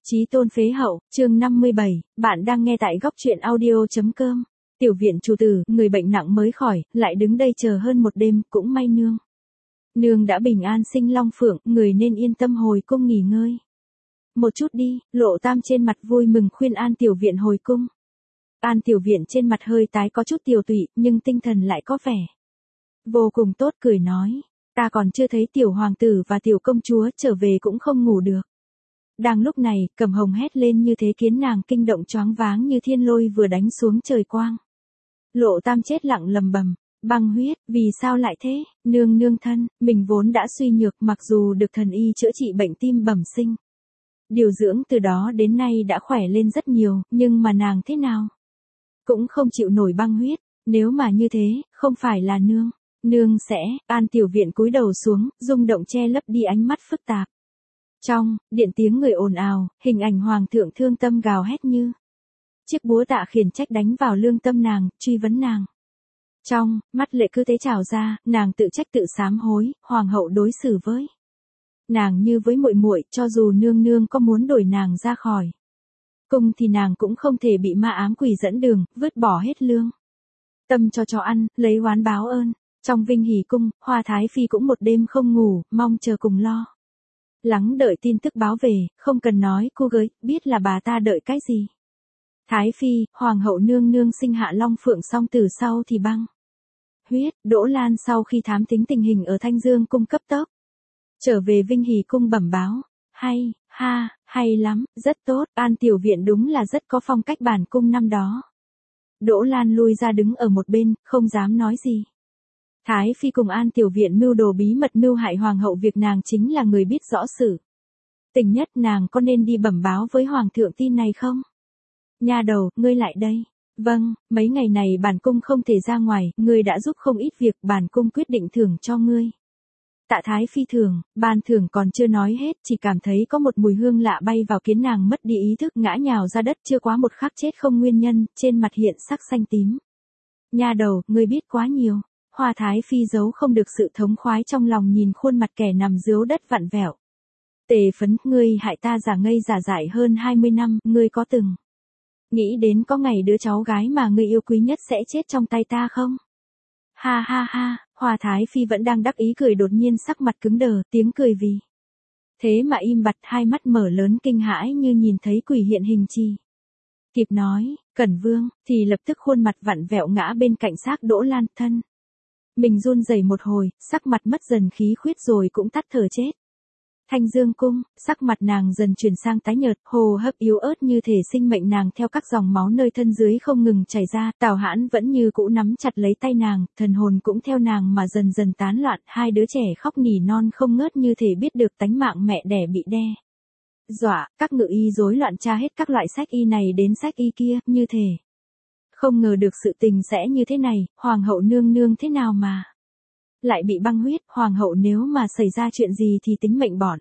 Chí tôn phế hậu, chương 57, bạn đang nghe tại góc truyện audio.com. Tiểu viện chủ tử, người bệnh nặng mới khỏi, lại đứng đây chờ hơn một đêm, cũng may nương. Nương đã bình an sinh long phượng, người nên yên tâm hồi cung nghỉ ngơi. Một chút đi, Lộ Tam trên mặt vui mừng khuyên An tiểu viện hồi cung. An tiểu viện trên mặt hơi tái có chút tiều tụy, nhưng tinh thần lại có vẻ vô cùng tốt, cười nói. Ta còn chưa thấy tiểu hoàng tử và tiểu công chúa trở về cũng không ngủ được. Đang lúc này, Cẩm Hồng hét lên như thế khiến nàng kinh động choáng váng như thiên lôi vừa đánh xuống trời quang. Lộ Tam chết lặng lầm bầm, băng huyết, vì sao lại thế, nương nương thân, mình vốn đã suy nhược mặc dù được thần y chữa trị bệnh tim bẩm sinh. Điều dưỡng từ đó đến nay đã khỏe lên rất nhiều, nhưng mà nàng thế nào? Cũng không chịu nổi băng huyết, nếu mà như thế, không phải là nương sẽ, An tiểu viện cúi đầu xuống, rung động che lấp đi ánh mắt phức tạp. Trong điện tiếng người ồn ào, hình ảnh hoàng thượng thương tâm gào hét như chiếc búa tạ khiển trách đánh vào lương tâm nàng, truy vấn nàng. Trong mắt lệ cứ thế trào ra, nàng tự trách tự sám hối, hoàng hậu đối xử với nàng như với muội muội, cho dù nương nương có muốn đuổi nàng ra khỏi cung thì nàng cũng không thể bị ma ám quỷ dẫn đường, vứt bỏ hết lương tâm cho ăn, lấy oán báo ơn. Trong Vinh Hỷ cung, Hoa Thái phi cũng một đêm không ngủ, mong chờ cùng lo lắng đợi tin tức báo về, không cần nói cô gái, biết là bà ta đợi cái gì. Thái phi, hoàng hậu nương nương sinh hạ long phượng xong từ sau thì băng huyết. Đỗ Lan sau khi thám tính tình hình ở Thanh Dương cung cấp tốc trở về Vinh Hỷ cung bẩm báo. Hay lắm, rất tốt, An tiểu viện đúng là rất có phong cách bản cung năm đó. Đỗ Lan lui ra đứng ở một bên, không dám nói gì. Thái phi cùng An tiểu viện mưu đồ bí mật mưu hại hoàng hậu, việc nàng chính là người biết rõ sự tình nhất, nàng có nên đi bẩm báo với hoàng thượng tin này không? Nha đầu, ngươi lại đây. Vâng, mấy ngày này bản cung không thể ra ngoài, ngươi đã giúp không ít việc, bản cung quyết định thưởng cho ngươi. Tạ Thái phi thưởng, ban thưởng còn chưa nói hết, chỉ cảm thấy có một mùi hương lạ bay vào khiến nàng mất đi ý thức, ngã nhào ra đất, chưa quá một khắc chết không nguyên nhân, trên mặt hiện sắc xanh tím. Nha đầu, ngươi biết quá nhiều. Hoa Thái phi giấu không được sự thống khoái trong lòng nhìn khuôn mặt kẻ nằm dưới đất vặn vẹo. Tề Phấn, ngươi hại ta giả ngây giả dại hơn 20 năm, ngươi có từng nghĩ đến có ngày đứa cháu gái mà ngươi yêu quý nhất sẽ chết trong tay ta không? Ha, Hoa Thái phi vẫn đang đắc ý cười, đột nhiên sắc mặt cứng đờ, tiếng cười vì thế mà im bặt, hai mắt mở lớn kinh hãi như nhìn thấy quỷ hiện hình chi. Kịp nói, Cẩn Vương, thì lập tức khuôn mặt vặn vẹo ngã bên cạnh xác Đỗ Lan, thân mình run rẩy một hồi, sắc mặt mất dần khí khuyết rồi cũng tắt thở chết. Thanh Dương cung, sắc mặt nàng dần chuyển sang tái nhợt, hô hấp yếu ớt như thể sinh mệnh nàng theo các dòng máu nơi thân dưới không ngừng chảy ra. Tào Hãn vẫn như cũ nắm chặt lấy tay nàng, thần hồn cũng theo nàng mà dần dần tán loạn, hai đứa trẻ khóc nỉ non không ngớt như thể biết được tánh mạng mẹ đẻ bị đe dọa. Các ngự y rối loạn tra hết các loại sách y này đến sách y kia, như thể không ngờ được sự tình sẽ như thế này. Hoàng hậu nương nương thế nào mà lại bị băng huyết, hoàng hậu nếu mà xảy ra chuyện gì thì tính mệnh bọn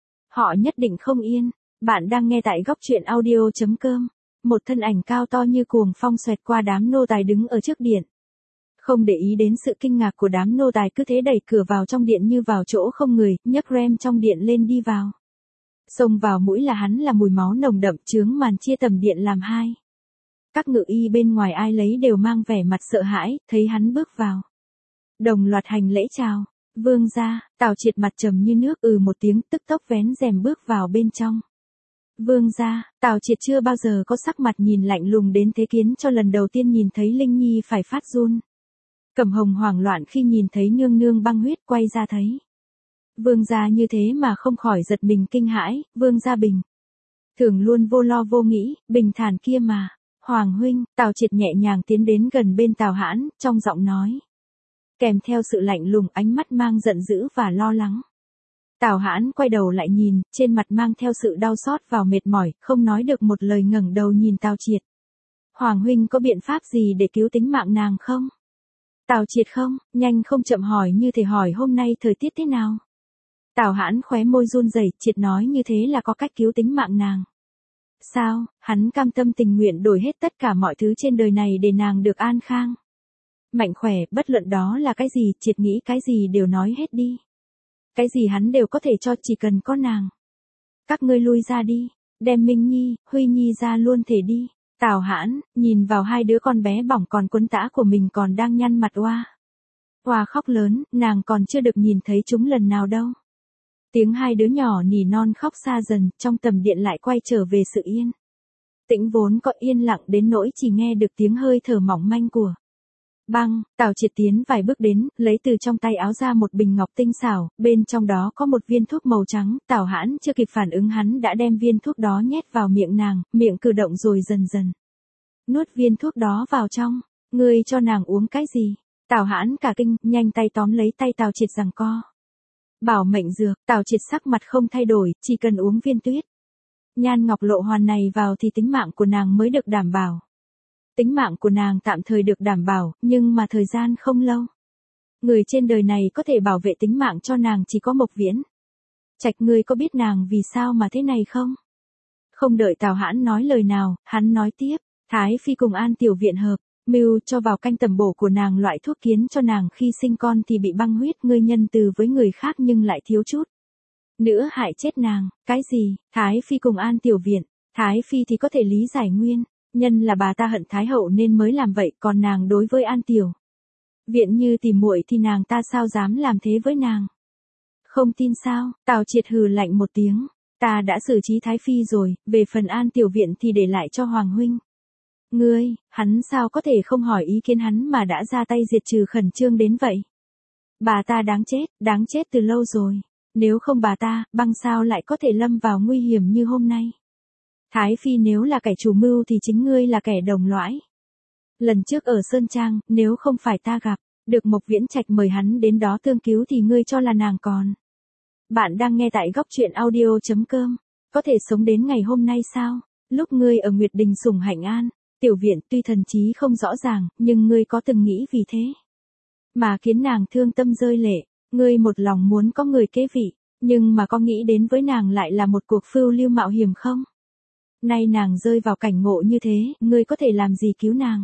họ nhất định không yên. Bạn đang nghe tại góc truyện audio.com. Một thân ảnh cao to như cuồng phong xoẹt qua đám nô tài đứng ở trước điện. Không để ý đến sự kinh ngạc của đám nô tài, cứ thế đẩy cửa vào trong điện như vào chỗ không người, nhấc rèm trong điện lên đi vào. Xông vào mũi là hắn là mùi máu nồng đậm, chướng màn chia tầm điện làm hai. Các ngự y bên ngoài ai lấy đều mang vẻ mặt sợ hãi, thấy hắn bước vào đồng loạt hành lễ chào. Vương gia. Tào Triệt mặt trầm như nước, một tiếng, tức tốc vén rèm bước vào bên trong. Vương gia. Tào Triệt chưa bao giờ có sắc mặt nhìn lạnh lùng đến thế, khiến cho lần đầu tiên nhìn thấy Linh Nhi phải phát run. Cẩm Hồng hoảng loạn khi nhìn thấy nương nương băng huyết, quay ra thấy vương gia như thế mà không khỏi giật mình kinh hãi. Vương gia bình thường luôn vô lo vô nghĩ, bình thản kia mà. Hoàng huynh. Tào Triệt nhẹ nhàng tiến đến gần bên Tào Hãn, trong giọng nói kèm theo sự lạnh lùng, ánh mắt mang giận dữ và lo lắng. Tào Hãn quay đầu lại nhìn, trên mặt mang theo sự đau xót và mệt mỏi, không nói được một lời, ngẩng đầu nhìn Tào Triệt. Hoàng huynh có biện pháp gì để cứu tính mạng nàng không? Tào Triệt không, nhanh không chậm hỏi, như thể hỏi hôm nay thời tiết thế nào. Tào Hãn khóe môi run rẩy, Triệt nói như thế là có cách cứu tính mạng nàng. Sao? Hắn cam tâm tình nguyện đổi hết tất cả mọi thứ trên đời này để nàng được an khang mạnh khỏe, bất luận đó là cái gì, Triệt nghĩ cái gì đều nói hết đi. Cái gì hắn đều có thể cho, chỉ cần có nàng. Các ngươi lui ra đi. đem Minh Nhi, Huy Nhi ra luôn thể đi. Tào Hãn, nhìn vào hai đứa con bé bỏng còn quấn tã của mình còn đang nhăn mặt oa. Oa khóc lớn, nàng còn chưa được nhìn thấy chúng lần nào đâu. Tiếng hai đứa nhỏ nỉ non khóc xa dần, trong tầm điện lại quay trở về sự yên. Tĩnh vốn có yên lặng đến nỗi chỉ nghe được tiếng hơi thở mỏng manh của Băng. Tào Triệt tiến vài bước đến, lấy từ trong tay áo ra một bình ngọc tinh xảo, bên trong đó có một viên thuốc màu trắng. Tào Hãn chưa kịp phản ứng hắn đã đem viên thuốc đó nhét vào miệng nàng, miệng cử động rồi dần dần nuốt viên thuốc đó vào trong. Ngươi cho nàng uống cái gì? Tào Hãn cả kinh, nhanh tay tóm lấy tay Tào Triệt giằng co. Bảo mệnh dược. Tào Triệt sắc mặt không thay đổi, chỉ cần uống viên tuyết nhan ngọc lộ hoàn này vào thì tính mạng của nàng mới được đảm bảo. Tính mạng của nàng tạm thời được đảm bảo, nhưng mà thời gian không lâu. Người trên đời này có thể bảo vệ tính mạng cho nàng chỉ có Mộc Viễn. Trạch, ngươi có biết nàng vì sao mà thế này không? Không đợi Tào Hãn nói lời nào, hắn nói tiếp. Thái Phi cùng An Tiểu Viện hợp, mưu cho vào canh tầm bổ của nàng loại thuốc kiến cho nàng khi sinh con thì bị băng huyết. Ngươi nhân từ với người khác nhưng lại thiếu chút nữa hại chết nàng. Cái gì? Thái Phi cùng An Tiểu Viện. Thái Phi thì có thể lý giải nguyên nhân là bà ta hận Thái Hậu nên mới làm vậy, còn nàng đối với An Tiểu Viện như tỉ muội thì nàng ta sao dám làm thế với nàng? Không tin sao? Tào Triệt hừ lạnh một tiếng. Ta đã xử trí Thái Phi rồi, về phần An Tiểu Viện thì để lại cho Hoàng huynh. Ngươi, hắn sao có thể không hỏi ý kiến hắn mà đã ra tay diệt trừ khẩn trương đến vậy? Bà ta đáng chết từ lâu rồi. Nếu không bà ta, Băng sao lại có thể lâm vào nguy hiểm như hôm nay? Thái Phi nếu là kẻ chủ mưu thì chính ngươi là kẻ đồng lõi. Lần trước ở Sơn Trang, nếu không phải ta gặp được Mộc Viễn Trạch mời hắn đến đó tương cứu thì ngươi cho là nàng còn. Bạn đang nghe tại góc truyện audio.com. Có thể sống đến ngày hôm nay sao? Lúc ngươi ở Nguyệt Đình sủng hạnh An Tiểu Viện tuy thần trí không rõ ràng, nhưng ngươi có từng nghĩ vì thế mà khiến nàng thương tâm rơi lệ. Ngươi một lòng muốn có người kế vị, nhưng mà có nghĩ đến với nàng lại là một cuộc phiêu lưu mạo hiểm không? Nay nàng rơi vào cảnh ngộ như thế, ngươi có thể làm gì cứu nàng?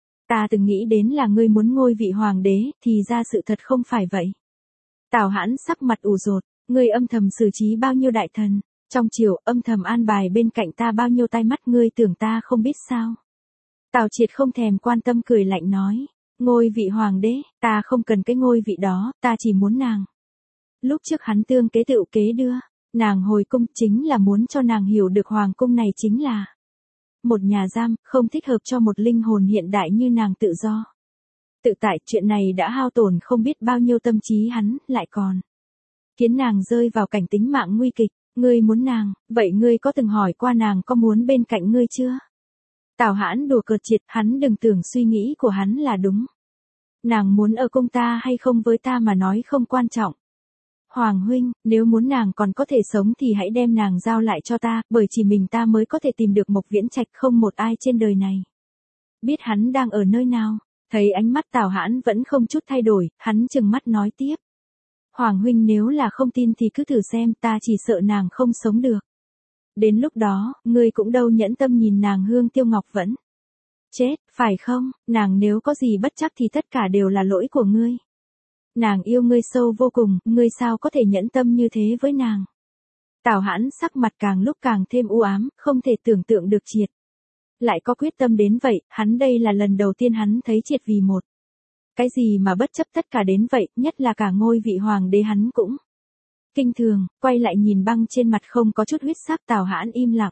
Ta từng nghĩ đến là ngươi muốn ngôi vị hoàng đế, thì ra sự thật không phải vậy. Tào Hãn sắc mặt ủ rột, ngươi âm thầm xử trí bao nhiêu đại thần, trong triều âm thầm an bài bên cạnh ta bao nhiêu tai mắt, ngươi tưởng ta không biết sao? Tào Triệt không thèm quan tâm cười lạnh nói, ngôi vị hoàng đế, ta không cần cái ngôi vị đó, ta chỉ muốn nàng. Lúc trước hắn tương kế tựu kế đưa nàng hồi cung chính là muốn cho nàng hiểu được hoàng cung này chính là một nhà giam, không thích hợp cho một linh hồn hiện đại như nàng tự do. Tự tại, chuyện này đã hao tổn không biết bao nhiêu tâm trí hắn, lại còn khiến nàng rơi vào cảnh tính mạng nguy kịch. Ngươi muốn nàng, vậy ngươi có từng hỏi qua nàng có muốn bên cạnh ngươi chưa? Tào Hãn đùa cợt triệt, hắn đừng tưởng suy nghĩ của hắn là đúng. Nàng muốn ở cung ta hay không với ta mà nói không quan trọng. Hoàng huynh, nếu muốn nàng còn có thể sống thì hãy đem nàng giao lại cho ta, bởi chỉ mình ta mới có thể tìm được Mộc Viễn Trạch, không một ai trên đời này biết hắn đang ở nơi nào. Thấy ánh mắt Tào Hãn vẫn không chút thay đổi, hắn trừng mắt nói tiếp. Hoàng huynh nếu là không tin thì cứ thử xem, ta chỉ sợ nàng không sống được. Đến lúc đó, ngươi cũng đâu nhẫn tâm nhìn nàng Hương Tiêu Ngọc vẫn chết, phải không? Nàng nếu có gì bất trắc thì tất cả đều là lỗi của ngươi. Nàng yêu ngươi sâu vô cùng, ngươi sao có thể nhẫn tâm như thế với nàng? Tào Hãn sắc mặt càng lúc càng thêm u ám, không thể tưởng tượng được Triệt lại có quyết tâm đến vậy. Hắn đây là lần đầu tiên hắn thấy Triệt vì một cái gì mà bất chấp tất cả đến vậy, nhất là cả ngôi vị hoàng đế hắn cũng kinh thường. Quay lại nhìn Băng trên mặt không có chút huyết sắc, Tào Hãn im lặng.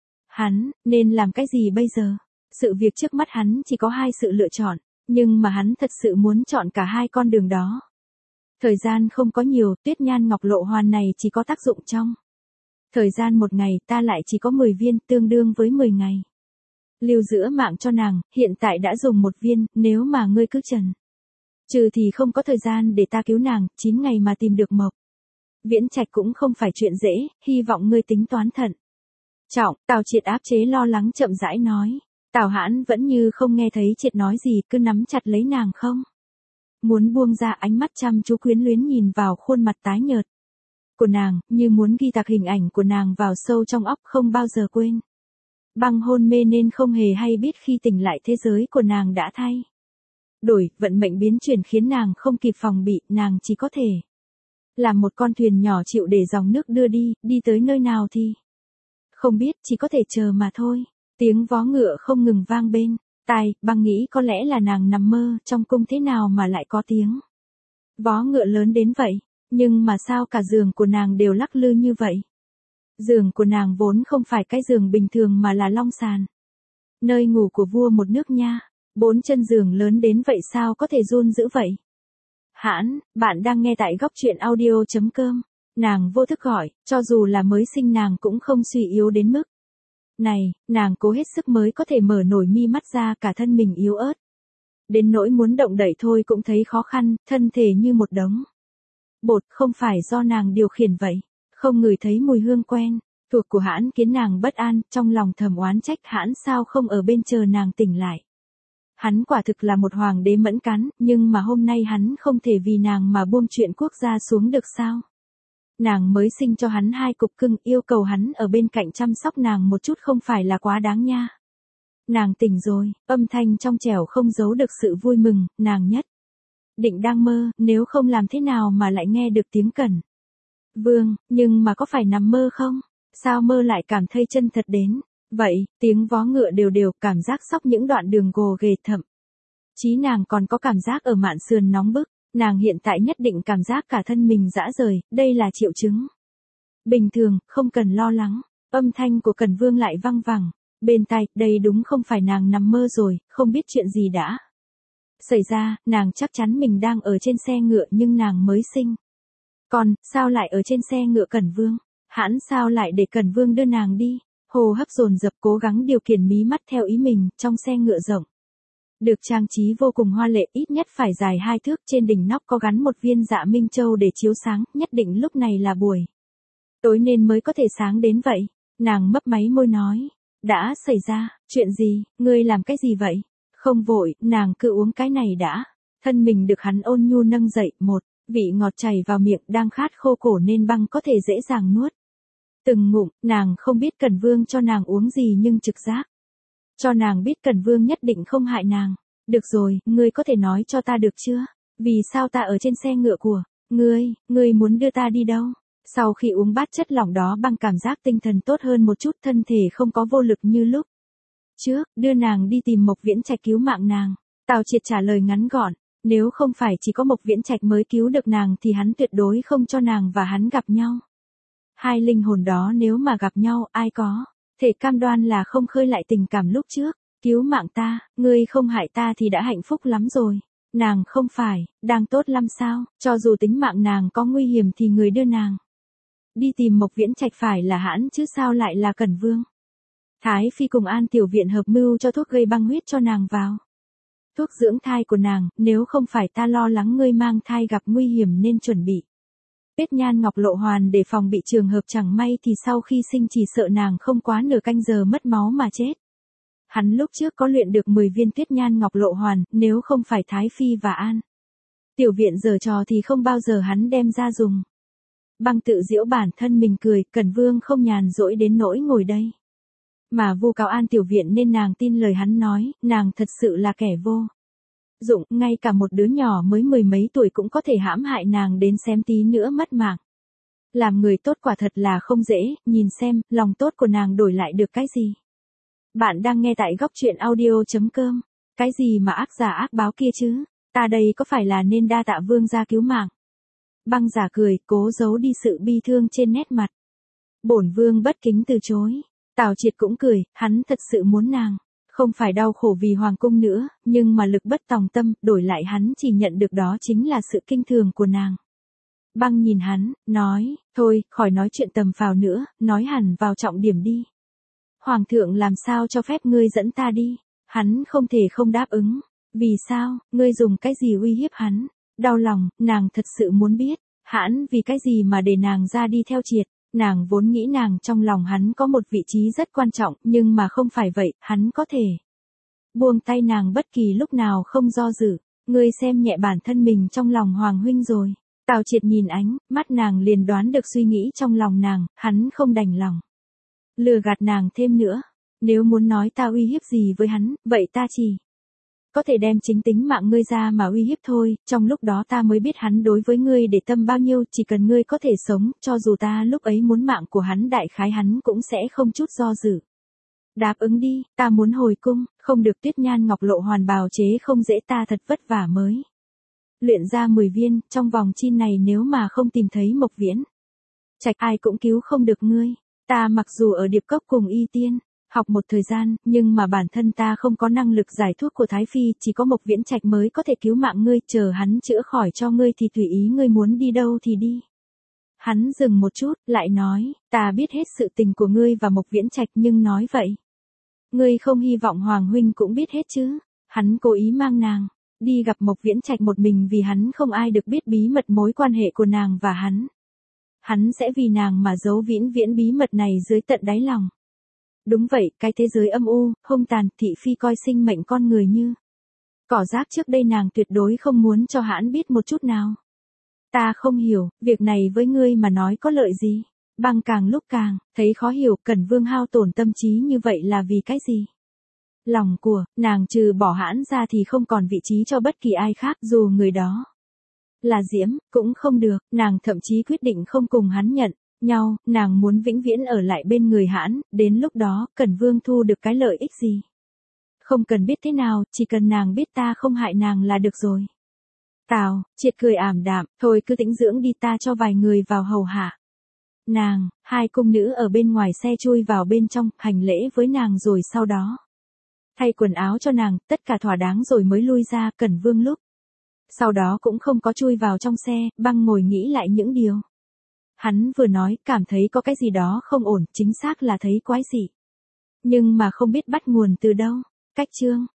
Hắn nên làm cái gì bây giờ? Sự việc trước mắt hắn chỉ có hai sự lựa chọn, nhưng mà hắn thật sự muốn chọn cả hai con đường đó. Thời gian không có nhiều, tuyết nhan ngọc lộ hoàn này chỉ có tác dụng trong thời gian một ngày, ta lại chỉ có 10 viên, tương đương với 10 ngày. Lưu giữa mạng cho nàng, hiện tại đã dùng 1 viên, nếu mà ngươi cứ chần chừ thì không có thời gian để ta cứu nàng. 9 ngày mà tìm được Mộc Viễn Trạch cũng không phải chuyện dễ, hy vọng ngươi tính toán thận trọng. Tào Triệt áp chế lo lắng chậm rãi nói. Tào Hãn vẫn như không nghe thấy Triệt nói gì, cứ nắm chặt lấy nàng không muốn buông ra, ánh mắt chăm chú quyến luyến nhìn vào khuôn mặt tái nhợt của nàng, như muốn ghi tạc hình ảnh của nàng vào sâu trong óc không bao giờ quên. Băng hôn mê nên không hề hay biết khi tỉnh lại thế giới của nàng đã thay đổi, vận mệnh biến chuyển khiến nàng không kịp phòng bị, nàng chỉ có thể làm một con thuyền nhỏ chịu để dòng nước đưa đi, đi tới nơi nào thì Không biết, chỉ có thể chờ mà thôi. Tiếng vó ngựa không ngừng vang bên tai, Băng nghĩ có lẽ là nàng nằm mơ, trong cung thế nào mà lại có tiếng vó ngựa lớn đến vậy, nhưng mà sao cả giường của nàng đều lắc lư như vậy? Giường của nàng vốn không phải cái giường bình thường mà là long sàn. Nơi ngủ của vua một nước nha, 4 chân giường lớn đến vậy sao có thể run dữ vậy? Hãn, bạn đang nghe tại góc truyện audio.com. Nàng vô thức gọi, cho dù là mới sinh nàng cũng không suy yếu đến mức này, nàng cố hết sức mới có thể mở nổi mi mắt ra, cả thân mình yếu ớt. Đến nỗi muốn động đậy thôi cũng thấy khó khăn, thân thể như một đống bột, không phải do nàng điều khiển vậy. Không ngửi thấy mùi hương quen thuộc của Hãn khiến nàng bất an, trong lòng thầm oán trách Hãn sao không ở bên chờ nàng tỉnh lại. Hắn quả thực là một hoàng đế mẫn cán, nhưng mà hôm nay hắn không thể vì nàng mà buông chuyện quốc gia xuống được sao? Nàng mới sinh cho hắn 2 cục cưng, yêu cầu hắn ở bên cạnh chăm sóc nàng một chút không phải là quá đáng nha. Nàng tỉnh rồi, âm thanh trong trẻo không giấu được sự vui mừng, nàng nhất định đang mơ, nếu không làm thế nào mà lại nghe được tiếng Cẩn Vương, nhưng mà có phải nằm mơ không? Sao mơ lại cảm thấy chân thật đến vậy? Tiếng vó ngựa đều đều, cảm giác xóc những đoạn đường gồ ghề, thậm chí nàng còn có cảm giác ở mạn sườn nóng bức. Nàng hiện tại nhất định cảm giác cả thân mình rã rời, đây là triệu chứng bình thường, không cần lo lắng. Âm thanh của Cẩn Vương lại vang vẳng bên tai, đây đúng không phải nàng nằm mơ rồi, không biết chuyện gì đã xảy ra, nàng chắc chắn mình đang ở trên xe ngựa nhưng nàng mới sinh còn, sao lại ở trên xe ngựa Cẩn Vương? Hãn sao lại để Cẩn Vương đưa nàng đi? Hô hấp dồn dập cố gắng điều khiển mí mắt theo ý mình, trong xe ngựa rộng được trang trí vô cùng hoa lệ, ít nhất phải dài 2 thước, trên đỉnh nóc có gắn một viên dạ minh châu để chiếu sáng, nhất định lúc này là buổi tối nên mới có thể sáng đến vậy. Nàng mấp máy môi nói, đã xảy ra, chuyện gì, ngươi làm cái gì vậy? Không vội, nàng cứ uống cái này đã. Thân mình được hắn ôn nhu nâng dậy, một vị ngọt chảy vào miệng, đang khát khô cổ nên Băng có thể dễ dàng nuốt từng ngụm. Nàng không biết Cẩn Vương cho nàng uống gì nhưng trực giác cho nàng biết Cẩn Vương nhất định không hại nàng. Được rồi, ngươi có thể nói cho ta được chưa? Vì sao ta ở trên xe ngựa của ngươi muốn đưa ta đi đâu? Sau khi uống bát chất lỏng đó, Băng cảm giác tinh thần tốt hơn một chút, thân thể không có vô lực như lúc trước, đưa nàng đi tìm Mộc Viễn Trạch cứu mạng nàng. Tào Triệt trả lời ngắn gọn, nếu không phải chỉ có Mộc Viễn Trạch mới cứu được nàng thì hắn tuyệt đối không cho nàng và hắn gặp nhau. Hai linh hồn đó nếu mà gặp nhau, ai có thể cam đoan là không khơi lại tình cảm lúc trước? Cứu mạng ta, ngươi không hại ta thì đã hạnh phúc lắm rồi. Nàng không phải đang tốt lắm sao? Cho dù tính mạng nàng có nguy hiểm thì người đưa nàng đi tìm Mộc Viễn Trạch phải là Hãn chứ sao lại là Cẩn Vương? Thái Phi cùng An Tiểu Viện hợp mưu cho thuốc gây băng huyết cho nàng vào thuốc dưỡng thai của nàng, nếu không phải ta lo lắng ngươi mang thai gặp nguy hiểm nên chuẩn bị Bết Nhan Ngọc Lộ Hoàn để phòng bị trường hợp chẳng may thì sau khi sinh chỉ sợ nàng không quá nửa canh giờ mất máu mà chết. Hắn lúc trước có luyện được 10 viên Tuyết Nhan Ngọc Lộ Hoàn, nếu không phải Thái Phi và An Tiểu Viện giở trò thì không bao giờ hắn đem ra dùng. Băng tự giễu bản thân mình cười, Cẩn Vương không nhàn rỗi đến nỗi ngồi đây mà vu cáo An Tiểu Viện nên nàng tin lời hắn nói, nàng thật sự là kẻ vô dụng, ngay cả một đứa nhỏ mới 10 mấy tuổi cũng có thể hãm hại nàng đến xém tí nữa mất mạng. Làm người tốt quả thật là không dễ, nhìn xem, lòng tốt của nàng đổi lại được cái gì. Bạn đang nghe tại góc truyện audio.com. Cái gì mà ác giả ác báo kia chứ? Ta đây có phải là nên đa tạ Vương gia cứu mạng? Băng giả cười, cố giấu đi sự bi thương trên nét mặt. Bổn Vương bất kính từ chối. Tào Triệt cũng cười, hắn thật sự muốn nàng không phải đau khổ vì hoàng cung nữa, nhưng mà lực bất tòng tâm, đổi lại hắn chỉ nhận được đó chính là sự kinh thường của nàng. Băng nhìn hắn, nói, thôi, khỏi nói chuyện tầm phào nữa, nói hẳn vào trọng điểm đi. Hoàng thượng làm sao cho phép ngươi dẫn ta đi? Hắn không thể không đáp ứng. Vì sao, ngươi dùng cái gì uy hiếp hắn? Đau lòng, nàng thật sự muốn biết, Hãn vì cái gì mà để nàng ra đi theo Triệt. Nàng vốn nghĩ nàng trong lòng hắn có một vị trí rất quan trọng, nhưng mà không phải vậy, hắn có thể buông tay nàng bất kỳ lúc nào không do dự. Ngươi xem nhẹ bản thân mình trong lòng Hoàng huynh rồi. Tào Triệt nhìn ánh mắt nàng liền đoán được suy nghĩ trong lòng nàng, hắn không đành lòng lừa gạt nàng thêm nữa. Nếu muốn nói ta uy hiếp gì với hắn, vậy ta chỉ có thể đem chính tính mạng ngươi ra mà uy hiếp thôi, trong lúc đó ta mới biết hắn đối với ngươi để tâm bao nhiêu, chỉ cần ngươi có thể sống, cho dù ta lúc ấy muốn mạng của hắn đại khái hắn cũng sẽ không chút do dự. Đáp ứng đi, ta muốn hồi cung, không được Tuyết Nhan ngọc lộ hoàn bào chế không dễ, ta thật vất vả mới luyện ra 10 viên, trong vòng chi này nếu mà không tìm thấy Mộc Viễn Trạch ai cũng cứu không được ngươi. Ta mặc dù ở Điệp Cốc cùng Y Tiên học một thời gian, nhưng mà bản thân ta không có năng lực giải thuốc của Thái Phi, chỉ có Mộc Viễn Trạch mới có thể cứu mạng ngươi, chờ hắn chữa khỏi cho ngươi thì tùy ý ngươi muốn đi đâu thì đi. Hắn dừng một chút, lại nói, ta biết hết sự tình của ngươi và Mộc Viễn Trạch nhưng nói vậy. Ngươi không hy vọng Hoàng huynh cũng biết hết chứ? Hắn cố ý mang nàng đi gặp Mộc Viễn Trạch một mình vì hắn không ai được biết bí mật mối quan hệ của nàng và hắn. Hắn sẽ vì nàng mà giấu vĩnh viễn bí mật này dưới tận đáy lòng. Đúng vậy, cái thế giới âm u, hung tàn, thị phi coi sinh mệnh con người như cỏ rác, trước đây nàng tuyệt đối không muốn cho hắn biết một chút nào. Ta không hiểu, việc này với ngươi mà nói có lợi gì? Băng càng lúc càng thấy khó hiểu, Cẩn Vương hao tổn tâm trí như vậy là vì cái gì? Lòng của nàng trừ bỏ hãn ra thì không còn vị trí cho bất kỳ ai khác, dù người đó là Diễm, cũng không được, nàng thậm chí quyết định không cùng hắn nhận nhau, nàng muốn vĩnh viễn ở lại bên người hãn, đến lúc đó, Cẩn Vương thu được cái lợi ích gì? Không cần biết thế nào, chỉ cần nàng biết ta không hại nàng là được rồi. Tào, Triệt cười ảm đạm, thôi cứ tĩnh dưỡng đi, ta cho vài người vào hầu hạ nàng. Hai cung nữ ở bên ngoài xe chui vào bên trong, hành lễ với nàng rồi sau đó thay quần áo cho nàng, tất cả thỏa đáng rồi mới lui ra. Cẩn Vương lúc sau đó cũng không có chui vào trong xe, băng ngồi nghĩ lại những điều hắn vừa nói, cảm thấy có cái gì đó không ổn, chính xác là thấy quái dị. Nhưng mà không biết bắt nguồn từ đâu. Cách chương